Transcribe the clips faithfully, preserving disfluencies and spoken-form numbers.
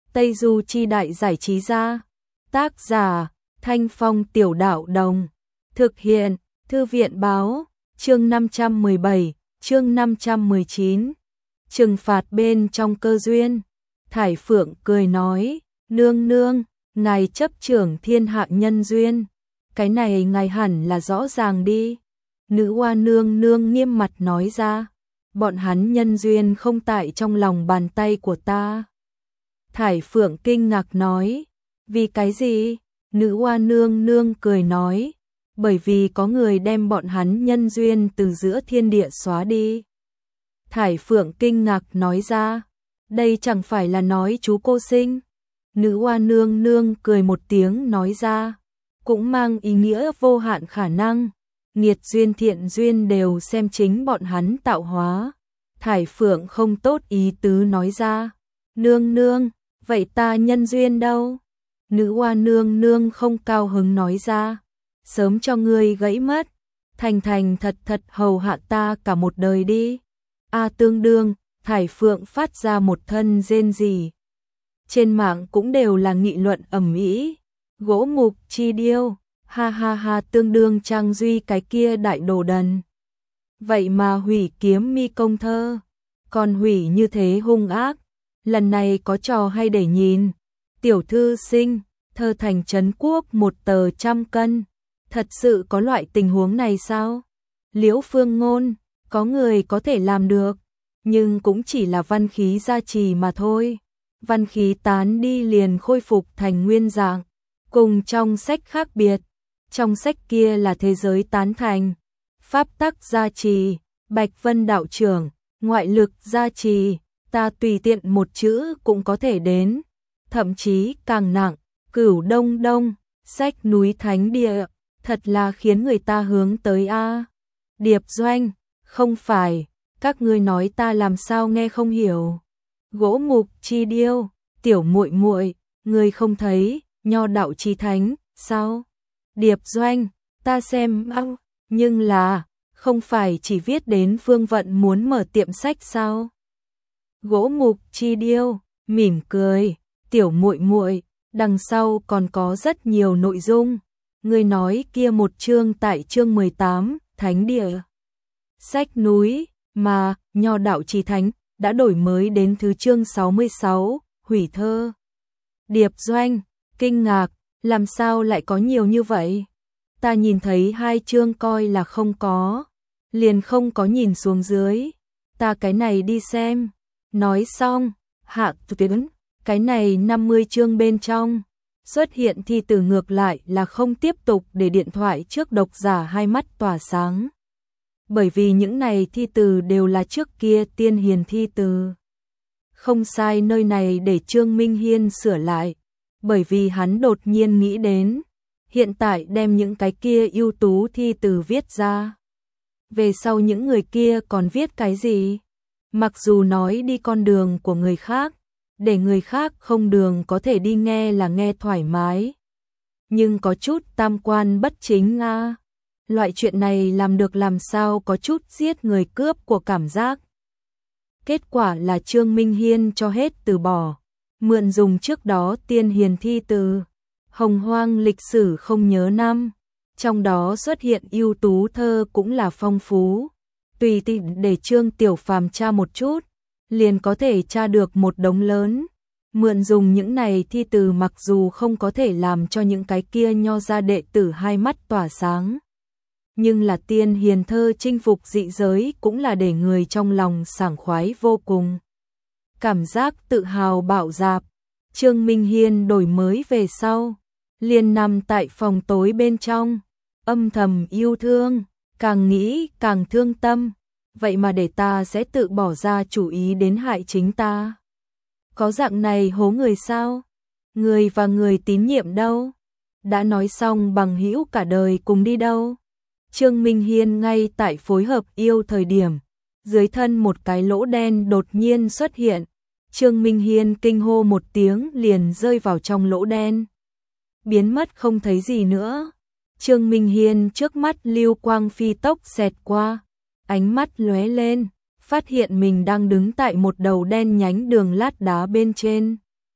Tây Du Chi Đại Giải Trí Gia. Tác giả Thanh Phong Tiểu Đạo Đồng. Thực hiện Thư viện Báo. Chương năm trăm mười bảy, chương năm trăm mười chín. Trừng phạt bên trong cơ duyên. Thải Phượng cười nói, nương nương, ngài chấp trưởng thiên hạ nhân duyên. Cái này ngài hẳn là rõ ràng đi. Nữ hoa nương nương nghiêm mặt nói ra, bọn hắn nhân duyên không tại trong lòng bàn tay của ta. Thải Phượng kinh ngạc nói, vì cái gì? Nữ hoa nương nương cười nói, bởi vì có người đem bọn hắn nhân duyên từ giữa thiên địa xóa đi. Thải Phượng kinh ngạc nói ra, đây chẳng phải là nói chú cô sinh. Nữ hoa nương nương cười một tiếng nói ra, cũng mang ý nghĩa vô hạn khả năng. Nghiệt duyên thiện duyên đều xem chính bọn hắn tạo hóa. Thải Phượng không tốt ý tứ nói ra, nương nương, vậy ta nhân duyên đâu? Nữ hoa nương nương không cao hứng nói ra, sớm cho ngươi gãy mất, thành thành thật thật hầu hạ ta cả một đời đi. A tương đương, Thải Phượng phát ra một thân rên rỉ. Trên mạng cũng đều là nghị luận ầm ĩ. Gỗ mục chi điêu, ha ha ha, tương đương Trang Duy cái kia đại đồ đần. Vậy mà hủy kiếm mi công thơ, còn hủy như thế hung ác, lần này có trò hay để nhìn. Tiểu thư sinh, thơ thành trấn quốc một tờ trăm cân, thật sự có loại tình huống này sao? Liễu Phương Ngôn, có người có thể làm được, nhưng cũng chỉ là văn khí gia trì mà thôi. Văn khí tán đi liền khôi phục thành nguyên dạng, cùng trong sách khác biệt. Trong sách kia là thế giới tán thành, pháp tắc gia trì, Bạch Vân đạo trưởng, ngoại lực gia trì, ta tùy tiện một chữ cũng có thể đến, thậm chí càng nặng, Cửu Đông Đông, sách núi thánh địa, thật là khiến người ta hướng tới a. Điệp Doanh, không phải, các ngươi nói ta làm sao nghe không hiểu. Gỗ mục chi điêu, tiểu muội muội, ngươi không thấy, nho đạo chi thánh, sao? Điệp Doanh, ta xem ao, nhưng là, không phải chỉ viết đến Phương Vận muốn mở tiệm sách sao? Gỗ mục chi điêu, mỉm cười, tiểu muội muội, đằng sau còn có rất nhiều nội dung. Ngươi nói kia một chương tại chương mười tám, Thánh địa. Sách núi, mà, nho đạo chi thánh, đã đổi mới đến thứ chương sáu mươi sáu, hủy thơ. Điệp Doanh, kinh ngạc, làm sao lại có nhiều như vậy? Ta nhìn thấy hai chương coi là không có, liền không có nhìn xuống dưới. Ta cái này đi xem. Nói xong, hạ tuyến, cái này năm mươi chương bên trong, xuất hiện thi từ ngược lại là không tiếp tục để điện thoại trước độc giả hai mắt tỏa sáng. Bởi vì những này thi từ đều là trước kia tiên hiền thi từ. Không sai, nơi này để Trương Minh Hiên sửa lại, bởi vì hắn đột nhiên nghĩ đến, hiện tại đem những cái kia ưu tú thi từ viết ra. Về sau những người kia còn viết cái gì? Mặc dù nói đi con đường của người khác, để người khác không đường có thể đi nghe là nghe thoải mái. Nhưng có chút tam quan bất chính a. Loại chuyện này làm được làm sao có chút giết người cướp của cảm giác. Kết quả là Trương Minh Hiên cho hết từ bỏ, mượn dùng trước đó tiên hiền thi từ, hồng hoang lịch sử không nhớ năm, trong đó xuất hiện ưu tú thơ cũng là phong phú. Tùy tiện để Trương Tiểu Phàm tra một chút, liền có thể tra được một đống lớn. Mượn dùng những này thi từ mặc dù không có thể làm cho những cái kia nho gia đệ tử hai mắt tỏa sáng, nhưng là tiên hiền thơ chinh phục dị giới cũng là để người trong lòng sảng khoái vô cùng. Cảm giác tự hào bạo dạp. Trương Minh Hiên đổi mới về sau, liền nằm tại phòng tối bên trong, âm thầm yêu thương, càng nghĩ càng thương tâm. Vậy mà để ta sẽ tự bỏ ra chủ ý đến hại chính ta. Có dạng này hố người sao? Người và người tín nhiệm đâu? Đã nói xong bằng hữu cả đời cùng đi đâu? Trương Minh Hiên ngay tại phối hợp yêu thời điểm, dưới thân một cái lỗ đen đột nhiên xuất hiện. Trương Minh Hiên kinh hô một tiếng liền rơi vào trong lỗ đen, biến mất không thấy gì nữa. Trương Minh Hiên trước mắt lưu quang phi tốc xẹt qua, ánh mắt lóe lên, phát hiện mình đang đứng tại một đầu đen nhánh đường lát đá bên trên.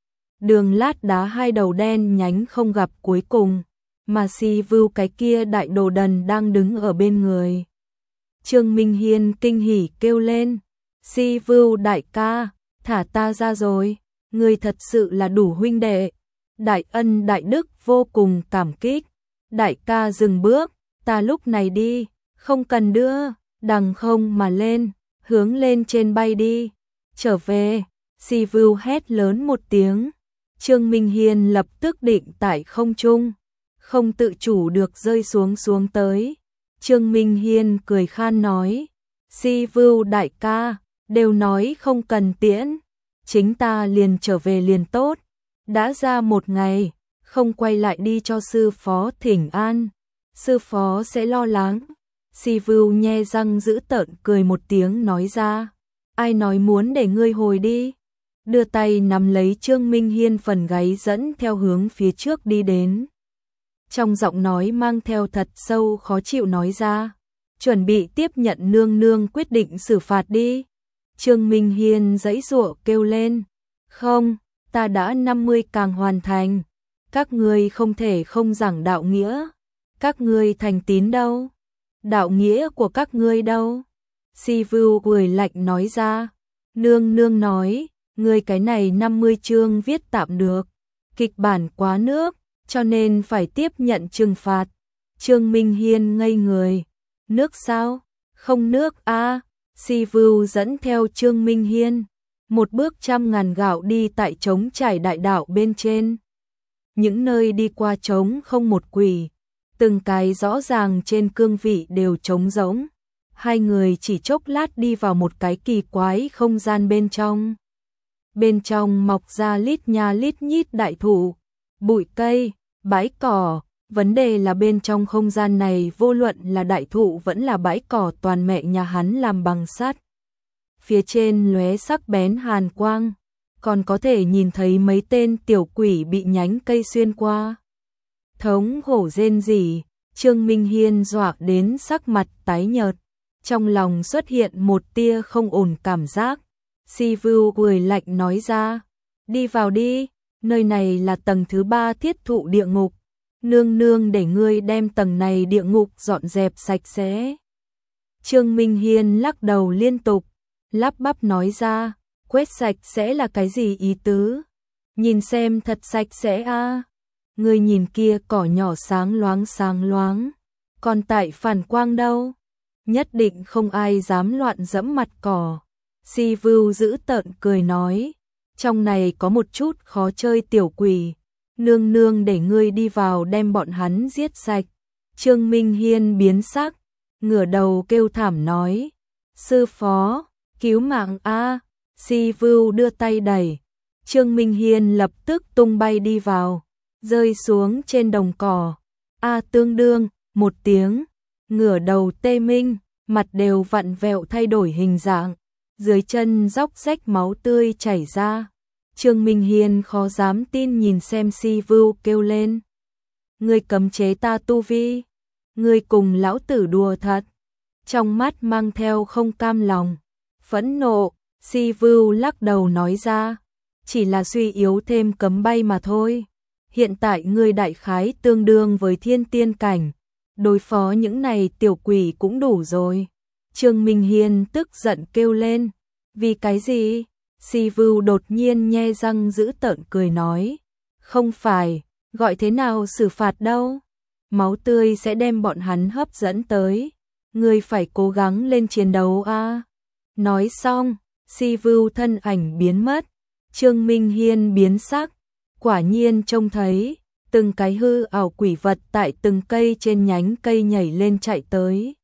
đường lát đá hai đầu đen nhánh không gặp cuối cùng, mà Si Vưu cái kia đại đồ đần đang đứng ở bên người. Trương Minh Hiên kinh hỉ kêu lên, Si Vưu đại ca, thả ta ra rồi, ngươi thật sự là đủ huynh đệ. Đại ân đại đức vô cùng cảm kích, đại ca dừng bước, ta lúc này đi, không cần đưa, đằng không mà lên, hướng lên trên bay đi, trở về. Si Vưu hét lớn một tiếng, Trương Minh Hiên lập tức định tại không trung, không tự chủ được rơi xuống xuống tới. Trương Minh Hiên cười khan nói, Si Vưu đại ca, đều nói không cần tiễn, chính ta liền trở về liền tốt, đã ra một ngày, không quay lại đi cho sư phó thỉnh an, sư phó sẽ lo lắng. Si Vưu nhe răng giữ tợn cười một tiếng nói ra, ai nói muốn để ngươi hồi đi, đưa tay nắm lấy Trương Minh Hiên phần gáy dẫn theo hướng phía trước đi đến. Trong giọng nói mang theo thật sâu khó chịu nói ra, chuẩn bị tiếp nhận nương nương quyết định xử phạt đi. Trương Minh Hiên giãy giụa kêu lên, không, ta đã năm mươi càng hoàn thành, các ngươi không thể không giảng đạo nghĩa, các ngươi thành tín đâu, đạo nghĩa của các ngươi đâu. Si Vưu cười lạnh nói ra, nương nương nói, ngươi cái này năm mươi chương viết tạm được, kịch bản quá nước, cho nên phải tiếp nhận trừng phạt. Trương Minh Hiên ngây người, nước sao? Không nước a. À. Si Vưu dẫn theo Trương Minh Hiên, một bước trăm ngàn gạo đi tại trống trải đại đạo bên trên. Những nơi đi qua trống không một quỷ, từng cái rõ ràng trên cương vị đều trống rỗng. Hai người chỉ chốc lát đi vào một cái kỳ quái không gian bên trong. Bên trong mọc ra lít nha lít nhít đại thụ, bụi cây, bãi cỏ. Vấn đề là bên trong không gian này vô luận là đại thụ vẫn là bãi cỏ toàn mẹ nhà hắn làm bằng sắt. Phía trên lóe sắc bén hàn quang, còn có thể nhìn thấy mấy tên tiểu quỷ bị nhánh cây xuyên qua. Thống hổ rên rỉ, Trương Minh Hiên dọa đến sắc mặt tái nhợt, trong lòng xuất hiện một tia không ổn cảm giác. Si Vưu cười lạnh nói ra, đi vào đi, nơi này là tầng thứ ba thiết thụ địa ngục. Nương nương để ngươi đem tầng này địa ngục dọn dẹp sạch sẽ. Trương Minh Hiên lắc đầu liên tục, lắp bắp nói ra, quét sạch sẽ là cái gì ý tứ? Nhìn xem thật sạch sẽ a. À. Ngươi nhìn kia cỏ nhỏ sáng loáng sáng loáng, còn tại phản quang đâu? Nhất định không ai dám loạn dẫm mặt cỏ. Si Vưu giữ tợn cười nói, trong này có một chút khó chơi tiểu quỷ. Nương nương để ngươi đi vào đem bọn hắn giết sạch. Trương Minh Hiên biến sắc, ngửa đầu kêu thảm nói, sư phó, cứu mạng a. Si Vưu đưa tay đẩy, Trương Minh Hiên lập tức tung bay đi vào, rơi xuống trên đồng cỏ. A tương đương, một tiếng, ngửa đầu tê minh, mặt đều vặn vẹo thay đổi hình dạng, dưới chân róc rách máu tươi chảy ra. Trương Minh Hiên khó dám tin nhìn xem Si Vưu kêu lên, ngươi cấm chế ta tu vi, ngươi cùng lão tử đùa thật. Trong mắt mang theo không cam lòng, phẫn nộ, Si Vưu lắc đầu nói ra, chỉ là suy yếu thêm cấm bay mà thôi. Hiện tại ngươi đại khái tương đương với thiên tiên cảnh, đối phó những này tiểu quỷ cũng đủ rồi. Trương Minh Hiên tức giận kêu lên, vì cái gì? Si Vưu đột nhiên nhe răng giữ tợn cười nói, không phải, gọi thế nào xử phạt đâu, máu tươi sẽ đem bọn hắn hấp dẫn tới, ngươi phải cố gắng lên chiến đấu a. À. Nói xong, Si Vưu thân ảnh biến mất, Trương Minh Hiên biến sắc, quả nhiên trông thấy từng cái hư ảo quỷ vật tại từng cây trên nhánh cây nhảy lên chạy tới.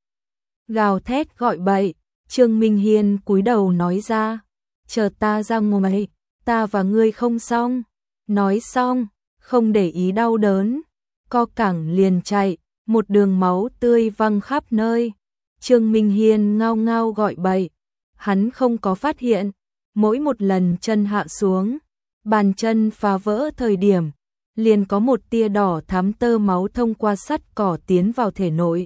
Gào thét gọi bậy, Trương Minh Hiên cúi đầu nói ra, chờ ta ra ngoài, ta và ngươi không xong. Nói xong, không để ý đau đớn, co cẳng liền chạy, một đường máu tươi văng khắp nơi. Trương Minh Hiên ngao ngao gọi bậy, hắn không có phát hiện, mỗi một lần chân hạ xuống, bàn chân phá vỡ thời điểm, liền có một tia đỏ thắm tơ máu thông qua sắt cỏ tiến vào thể nội.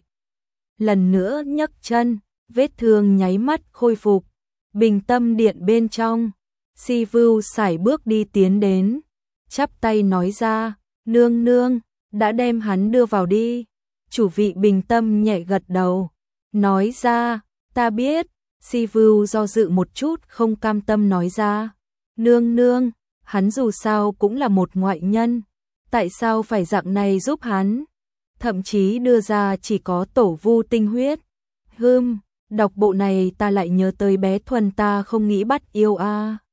Lần nữa nhấc chân, vết thương nháy mắt khôi phục. Bình tâm điện bên trong, Si Vưu sải bước đi tiến đến. chắp tay nói ra, nương nương, đã đem hắn đưa vào đi. Chủ vị bình tâm nhẹ gật đầu, nói ra, ta biết. Si Vưu do dự một chút không cam tâm nói ra, nương nương, hắn dù sao cũng là một ngoại nhân, tại sao phải dạng này giúp hắn? Thậm chí đưa ra chỉ có tổ vu tinh huyết. Hừm, đọc bộ này ta lại nhớ tới bé Thuần ta không nghĩ bắt yêu a. À.